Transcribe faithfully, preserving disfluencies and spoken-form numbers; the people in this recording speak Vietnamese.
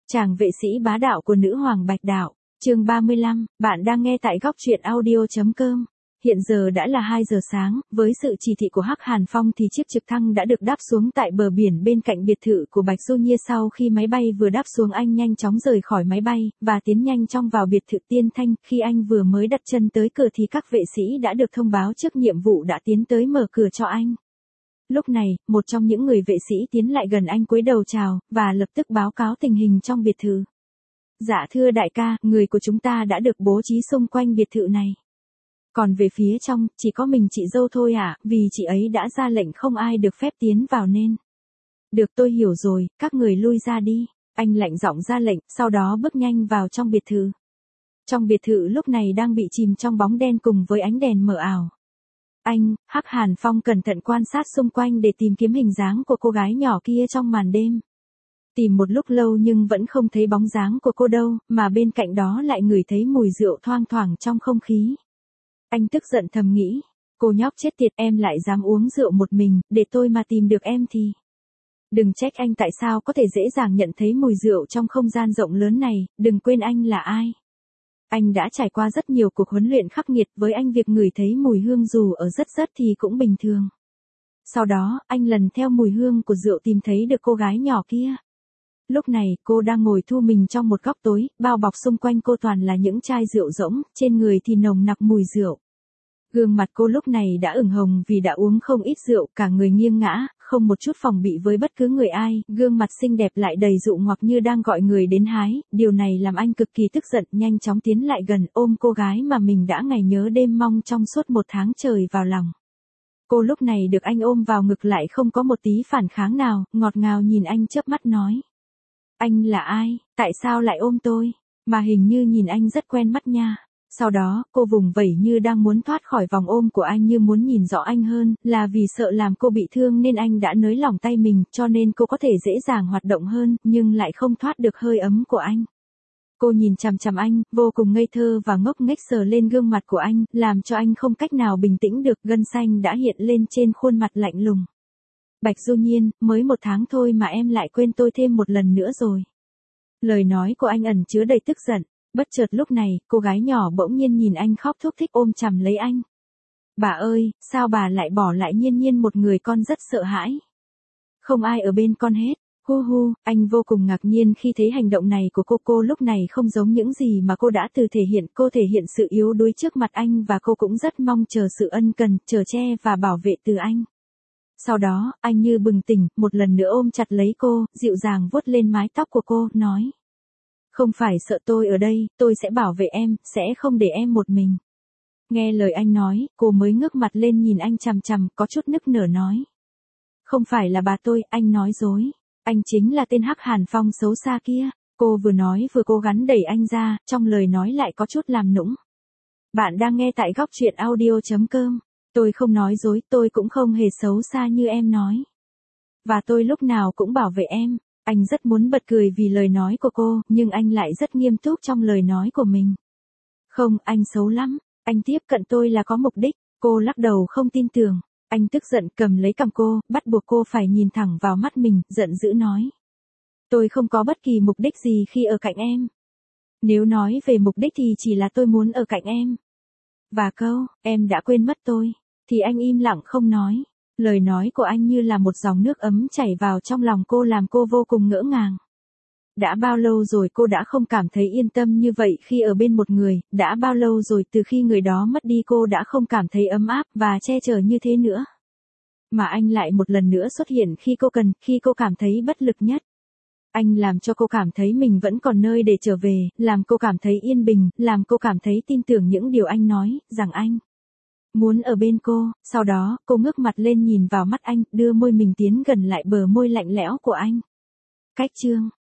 Chàng vệ sĩ bá đạo của nữ hoàng Bạch Đạo, chương ba mươi lăm, bạn đang nghe tại góc truyện audio chấm com. Hiện giờ đã là hai giờ sáng, với sự chỉ thị của Hắc Hàn Phong thì chiếc trực thăng đã được đáp xuống tại bờ biển bên cạnh biệt thự của Bạch Du Nhiên. Sau khi máy bay vừa đáp xuống, anh nhanh chóng rời khỏi máy bay, và tiến nhanh trong vào biệt thự Tiên Thanh. Khi anh vừa mới đặt chân tới cửa thì các vệ sĩ đã được thông báo trước nhiệm vụ đã tiến tới mở cửa cho anh. Lúc này, một trong những người vệ sĩ tiến lại gần anh cúi đầu chào, và lập tức báo cáo tình hình trong biệt thự. Dạ thưa đại ca, người của chúng ta đã được bố trí xung quanh biệt thự này. Còn về phía trong, chỉ có mình chị dâu thôi ạ, à, vì chị ấy đã ra lệnh không ai được phép tiến vào nên. Được, tôi hiểu rồi, các người lui ra đi. Anh lạnh giọng ra lệnh, sau đó bước nhanh vào trong biệt thự. Trong biệt thự lúc này đang bị chìm trong bóng đen cùng với ánh đèn mờ ảo. Anh, Hắc Hàn Phong cẩn thận quan sát xung quanh để tìm kiếm hình dáng của cô gái nhỏ kia trong màn đêm. Tìm một lúc lâu nhưng vẫn không thấy bóng dáng của cô đâu, mà bên cạnh đó lại ngửi thấy mùi rượu thoang thoảng trong không khí. Anh tức giận thầm nghĩ, cô nhóc chết tiệt, em lại dám uống rượu một mình, để tôi mà tìm được em thì. Đừng trách anh tại sao có thể dễ dàng nhận thấy mùi rượu trong không gian rộng lớn này, đừng quên anh là ai. Anh đã trải qua rất nhiều cuộc huấn luyện khắc nghiệt, với anh việc ngửi thấy mùi hương dù ở rất rất thì cũng bình thường. Sau đó, anh lần theo mùi hương của rượu tìm thấy được cô gái nhỏ kia. Lúc này, cô đang ngồi thu mình trong một góc tối, bao bọc xung quanh cô toàn là những chai rượu rỗng, trên người thì nồng nặc mùi rượu. Gương mặt cô lúc này đã ửng hồng vì đã uống không ít rượu, cả người nghiêng ngã, không một chút phòng bị với bất cứ người ai, gương mặt xinh đẹp lại đầy dụ hoặc như đang gọi người đến hái, điều này làm anh cực kỳ tức giận, nhanh chóng tiến lại gần, ôm cô gái mà mình đã ngày nhớ đêm mong trong suốt một tháng trời vào lòng. Cô lúc này được anh ôm vào ngực lại không có một tí phản kháng nào, ngọt ngào nhìn anh chớp mắt nói. Anh là ai, tại sao lại ôm tôi, mà hình như nhìn anh rất quen mắt nha. Sau đó, cô vùng vẫy như đang muốn thoát khỏi vòng ôm của anh, như muốn nhìn rõ anh hơn, là vì sợ làm cô bị thương nên anh đã nới lỏng tay mình, cho nên cô có thể dễ dàng hoạt động hơn, nhưng lại không thoát được hơi ấm của anh. Cô nhìn chằm chằm anh, vô cùng ngây thơ và ngốc nghếch sờ lên gương mặt của anh, làm cho anh không cách nào bình tĩnh được, gân xanh đã hiện lên trên khuôn mặt lạnh lùng. Bạch Du Nhiên, mới một tháng thôi mà em lại quên tôi thêm một lần nữa rồi. Lời nói của anh ẩn chứa đầy tức giận. Bất chợt lúc này, cô gái nhỏ bỗng nhiên nhìn anh khóc thúc thích ôm chầm lấy anh. Bà ơi, sao bà lại bỏ lại Nhiên Nhiên một người, con rất sợ hãi. Không ai ở bên con hết. Hu hu, anh vô cùng ngạc nhiên khi thấy hành động này của cô. Cô lúc này không giống những gì mà cô đã từ thể hiện. Cô thể hiện sự yếu đuối trước mặt anh và cô cũng rất mong chờ sự ân cần, chở che và bảo vệ từ anh. Sau đó, anh như bừng tỉnh, một lần nữa ôm chặt lấy cô, dịu dàng vuốt lên mái tóc của cô, nói. Không phải sợ, tôi ở đây, tôi sẽ bảo vệ em, sẽ không để em một mình. Nghe lời anh nói, cô mới ngước mặt lên nhìn anh chằm chằm, có chút nức nở nói. Không phải là bà tôi, anh nói dối. Anh chính là tên Hắc Hàn Phong xấu xa kia. Cô vừa nói vừa cố gắng đẩy anh ra, trong lời nói lại có chút làm nũng. Bạn đang nghe tại góc truyện audio chấm com. Tôi không nói dối, tôi cũng không hề xấu xa như em nói. Và tôi lúc nào cũng bảo vệ em. Anh rất muốn bật cười vì lời nói của cô, nhưng anh lại rất nghiêm túc trong lời nói của mình. Không, anh xấu lắm. Anh tiếp cận tôi là có mục đích. Cô lắc đầu không tin tưởng. Anh tức giận cầm lấy cằm cô, bắt buộc cô phải nhìn thẳng vào mắt mình, giận dữ nói. Tôi không có bất kỳ mục đích gì khi ở cạnh em. Nếu nói về mục đích thì chỉ là tôi muốn ở cạnh em. Và câu, em đã quên mất tôi, thì anh im lặng không nói. Lời nói của anh như là một dòng nước ấm chảy vào trong lòng cô, làm cô vô cùng ngỡ ngàng. Đã bao lâu rồi cô đã không cảm thấy yên tâm như vậy khi ở bên một người, đã bao lâu rồi từ khi người đó mất đi cô đã không cảm thấy ấm áp và che chở như thế nữa. Mà anh lại một lần nữa xuất hiện khi cô cần, khi cô cảm thấy bất lực nhất. Anh làm cho cô cảm thấy mình vẫn còn nơi để trở về, làm cô cảm thấy yên bình, làm cô cảm thấy tin tưởng những điều anh nói, rằng anh muốn ở bên cô. Sau đó, cô ngước mặt lên nhìn vào mắt anh, đưa môi mình tiến gần lại bờ môi lạnh lẽo của anh. Cách chương